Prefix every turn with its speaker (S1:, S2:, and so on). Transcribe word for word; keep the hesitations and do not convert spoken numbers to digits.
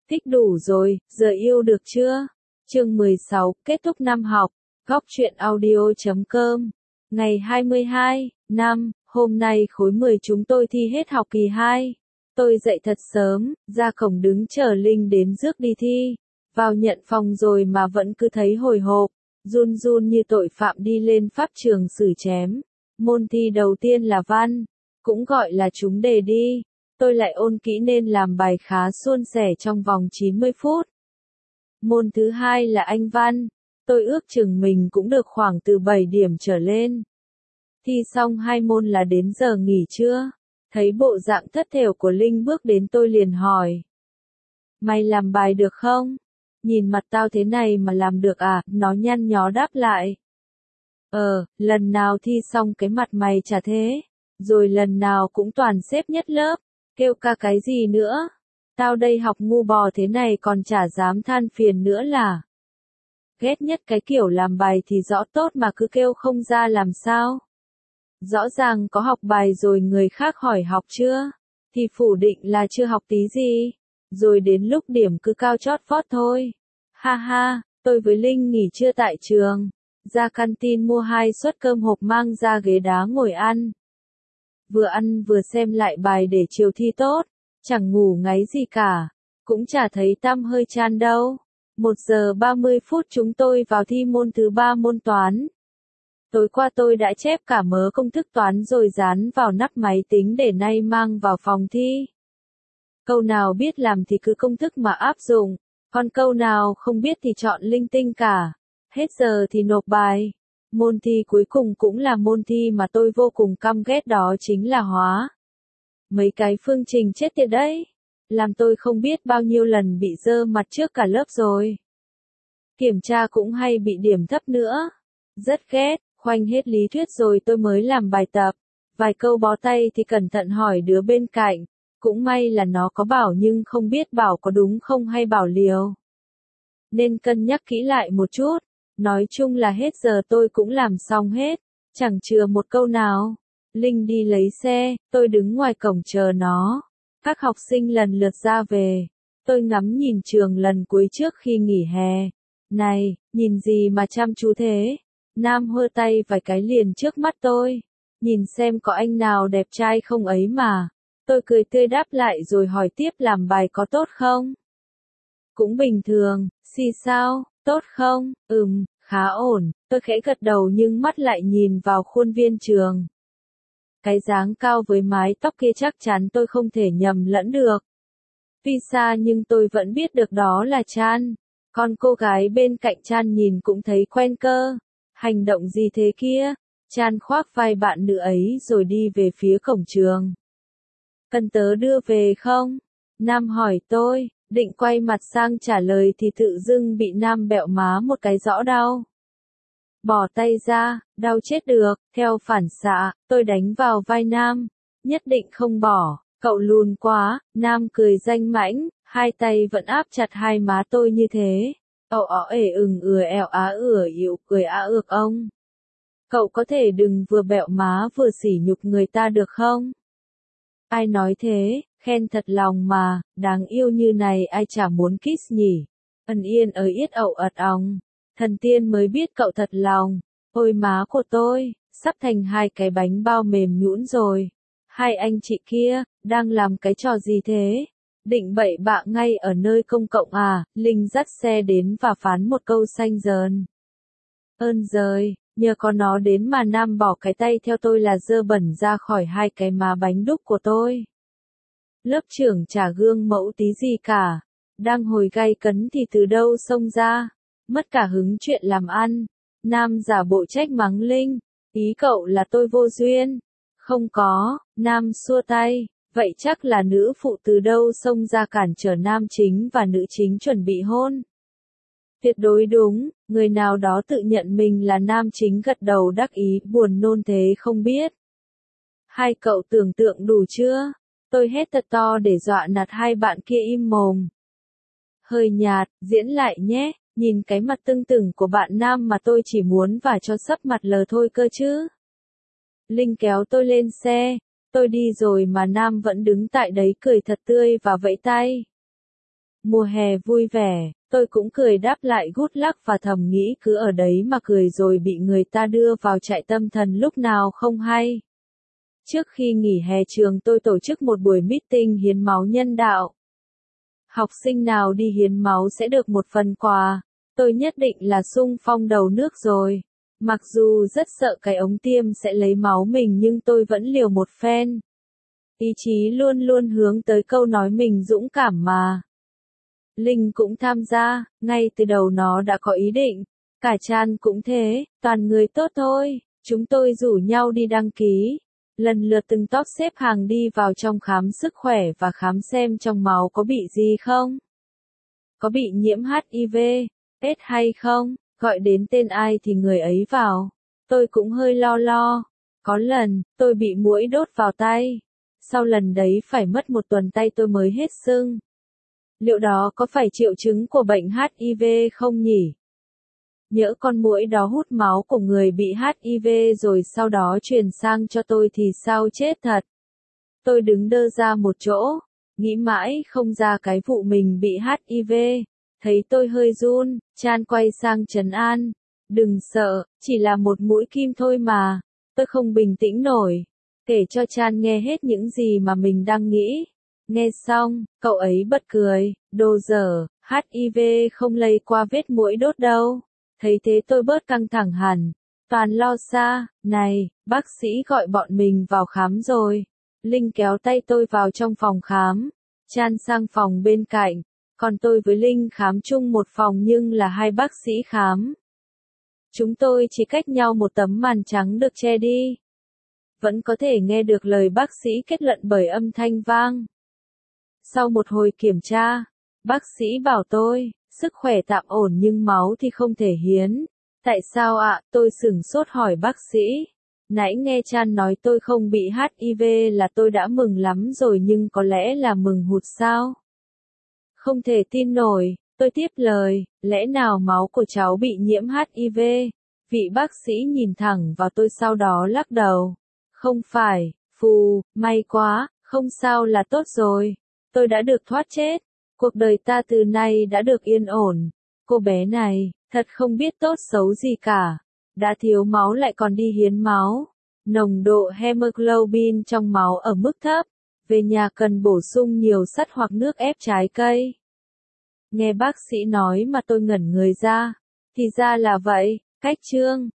S1: Thích đủ rồi, giờ yêu được chưa? Chương mười sáu, kết thúc năm học. Góc truyện audio chấm com. Ngày hai mươi hai, năm, hôm nay khối mười chúng tôi thi hết học kỳ hai. Tôi dậy thật sớm, ra cổng đứng chờ Linh đến rước đi thi. Vào nhận phòng rồi mà vẫn cứ thấy hồi hộp, run run như tội phạm đi lên pháp trường xử chém. Môn thi đầu tiên là văn, cũng gọi là trúng đề đi. Tôi lại ôn kỹ nên làm bài khá suôn sẻ trong vòng chín mươi phút. Môn thứ hai là Anh văn, tôi ước chừng mình cũng được khoảng từ bảy điểm trở lên. Thi xong hai môn là đến giờ nghỉ trưa, thấy bộ dạng thất thểu của Linh bước đến tôi liền hỏi. Mày làm bài được không? Nhìn mặt tao thế này mà làm được à? Nó nhăn nhó đáp lại. Ờ, lần nào thi xong cái mặt mày chả thế, rồi lần nào cũng toàn xếp nhất lớp. Kêu ca cái gì nữa? Tao đây học ngu bò thế này còn chả dám than phiền nữa là. Ghét nhất cái kiểu làm bài thì rõ tốt mà cứ kêu không ra làm sao. Rõ ràng có học bài rồi người khác hỏi học chưa, thì phủ định là chưa học tí gì, rồi đến lúc điểm cứ cao chót vót thôi. Ha ha, tôi với Linh nghỉ trưa tại trường, ra canteen mua hai suất cơm hộp mang ra ghế đá ngồi ăn. Vừa ăn vừa xem lại bài để chiều thi tốt, chẳng ngủ ngáy gì cả, cũng chả thấy tăm hơi chan đâu. Một giờ ba mươi phút chúng tôi vào thi môn thứ ba môn toán. Tối qua tôi đã chép cả mớ công thức toán rồi dán vào nắp máy tính để nay mang vào phòng thi. Câu nào biết làm thì cứ công thức mà áp dụng, còn câu nào không biết thì chọn linh tinh cả. Hết giờ thì nộp bài. Môn thi cuối cùng cũng là môn thi mà tôi vô cùng căm ghét, đó chính là hóa. Mấy cái phương trình chết tiệt đấy, làm tôi không biết bao nhiêu lần bị dơ mặt trước cả lớp rồi. Kiểm tra cũng hay bị điểm thấp nữa. Rất ghét, khoanh hết lý thuyết rồi tôi mới làm bài tập. Vài câu bó tay thì cẩn thận hỏi đứa bên cạnh. Cũng may là nó có bảo nhưng không biết bảo có đúng không hay bảo liều. Nên cân nhắc kỹ lại một chút. Nói chung là hết giờ tôi cũng làm xong hết, chẳng chừa một câu nào. Linh đi lấy xe, tôi đứng ngoài cổng chờ nó. Các học sinh lần lượt ra về. Tôi ngắm nhìn trường lần cuối trước khi nghỉ hè. Này, nhìn gì mà chăm chú thế? Nam hơ tay vài cái liền trước mắt tôi. Nhìn xem có anh nào đẹp trai không ấy mà. Tôi cười tươi đáp lại rồi hỏi tiếp làm bài có tốt không? Cũng bình thường, xì sao, tốt không? Ừm, khá ổn. Tôi khẽ gật đầu nhưng mắt lại nhìn vào khuôn viên trường. Cái dáng cao với mái tóc kia chắc chắn tôi không thể nhầm lẫn được. Tuy xa nhưng tôi vẫn biết được đó là Chan. Còn cô gái bên cạnh Chan nhìn cũng thấy quen cơ. Hành động gì thế kia? Chan khoác vai bạn nữ ấy rồi đi về phía cổng trường. Cần tớ đưa về không? Nam hỏi tôi, định quay mặt sang trả lời thì tự dưng bị Nam bẹo má một cái rõ đau. Bỏ tay ra, đau chết được, theo phản xạ, tôi đánh vào vai Nam. Nhất định không bỏ, cậu lùn quá, Nam cười danh mãnh, hai tay vẫn áp chặt hai má tôi như thế. Ồ ó ể ừng ừa ẻo á ửa ịu cười á ược ông. Cậu có thể đừng vừa bẹo má vừa sỉ nhục người ta được không? Ai nói thế, khen thật lòng mà, đáng yêu như này ai chả muốn kiss nhỉ. Ân yên ở yết ậu ật ong. Thần tiên mới biết cậu thật lòng. Ôi má của tôi, sắp thành hai cái bánh bao mềm nhũn rồi. Hai anh chị kia, đang làm cái trò gì thế? Định bậy bạ ngay ở nơi công cộng à? Linh dắt xe đến và phán một câu xanh dờn. Ơn giời, nhờ có nó đến mà Nam bỏ cái tay theo tôi là dơ bẩn ra khỏi hai cái má bánh đúc của tôi. Lớp trưởng chả gương mẫu tí gì cả. Đang hồi gay cấn thì từ đâu xông ra. Mất cả hứng chuyện làm ăn. Nam giả bộ trách mắng Linh. Ý cậu là tôi vô duyên. Không có, Nam xua tay. Vậy chắc là nữ phụ từ đâu xông ra cản trở nam chính và nữ chính chuẩn bị hôn. Tuyệt đối đúng, người nào đó tự nhận mình là nam chính gật đầu đắc ý, buồn nôn thế không biết. Hai cậu tưởng tượng đủ chưa? Tôi hét thật to để dọa nạt hai bạn kia im mồm. Hơi nhạt, diễn lại nhé, nhìn cái mặt tưng tửng của bạn nam mà tôi chỉ muốn vả cho sấp mặt lờ thôi cơ chứ. Linh kéo tôi lên xe, tôi đi rồi mà Nam vẫn đứng tại đấy cười thật tươi và vẫy tay. Mùa hè vui vẻ, tôi cũng cười đáp lại good luck và thầm nghĩ cứ ở đấy mà cười rồi bị người ta đưa vào trại tâm thần lúc nào không hay. Trước khi nghỉ hè trường tôi tổ chức một buổi meeting hiến máu nhân đạo. Học sinh nào đi hiến máu sẽ được một phần quà. Tôi nhất định là xung phong đầu nước rồi. Mặc dù rất sợ cái ống tiêm sẽ lấy máu mình nhưng tôi vẫn liều một phen. Ý chí luôn luôn hướng tới câu nói mình dũng cảm mà. Linh cũng tham gia, ngay từ đầu nó đã có ý định. Cả Chan cũng thế, toàn người tốt thôi. Chúng tôi rủ nhau đi đăng ký. Lần lượt từng top xếp hàng đi vào trong khám sức khỏe và khám xem trong máu có bị gì không. Có bị nhiễm hát i vê, AIDS hay không, gọi đến tên ai thì người ấy vào. Tôi cũng hơi lo lo. Có lần, tôi bị muỗi đốt vào tay. Sau lần đấy phải mất một tuần tay tôi mới hết sưng. Liệu đó có phải triệu chứng của bệnh hát i vê không nhỉ? Nhỡ con muỗi đó hút máu của người bị hát i vê rồi sau đó truyền sang cho tôi thì sao chết thật. Tôi đứng đơ ra một chỗ, nghĩ mãi không ra cái vụ mình bị hát i vê. Thấy tôi hơi run, Chan quay sang trấn an. Đừng sợ, chỉ là một mũi kim thôi mà. Tôi không bình tĩnh nổi. Kể cho Chan nghe hết những gì mà mình đang nghĩ. Nghe xong, cậu ấy bật cười. Đồ dở, hát i vê không lây qua vết muỗi đốt đâu. Thấy thế tôi bớt căng thẳng hẳn. Toàn lo xa, này, bác sĩ gọi bọn mình vào khám rồi. Linh kéo tay tôi vào trong phòng khám. Chan sang phòng bên cạnh. Còn tôi với Linh khám chung một phòng nhưng là hai bác sĩ khám. Chúng tôi chỉ cách nhau một tấm màn trắng được che đi. Vẫn có thể nghe được lời bác sĩ kết luận bởi âm thanh vang. Sau một hồi kiểm tra, bác sĩ bảo tôi, sức khỏe tạm ổn nhưng máu thì không thể hiến. Tại sao ạ? Tôi sửng sốt hỏi bác sĩ. Nãy nghe Chan nói tôi không bị hát i vê là tôi đã mừng lắm rồi nhưng có lẽ là mừng hụt sao? Không thể tin nổi, tôi tiếp lời, lẽ nào máu của cháu bị nhiễm hát i vê? Vị bác sĩ nhìn thẳng vào tôi sau đó lắc đầu. Không phải, phù, may quá, không sao là tốt rồi. Tôi đã được thoát chết. Cuộc đời ta từ nay đã được yên ổn. Cô bé này, thật không biết tốt xấu gì cả. Đã thiếu máu lại còn đi hiến máu. Nồng độ hemoglobin trong máu ở mức thấp. Về nhà cần bổ sung nhiều sắt hoặc nước ép trái cây. Nghe bác sĩ nói mà tôi ngẩn người ra. Thì ra là vậy, cách chương.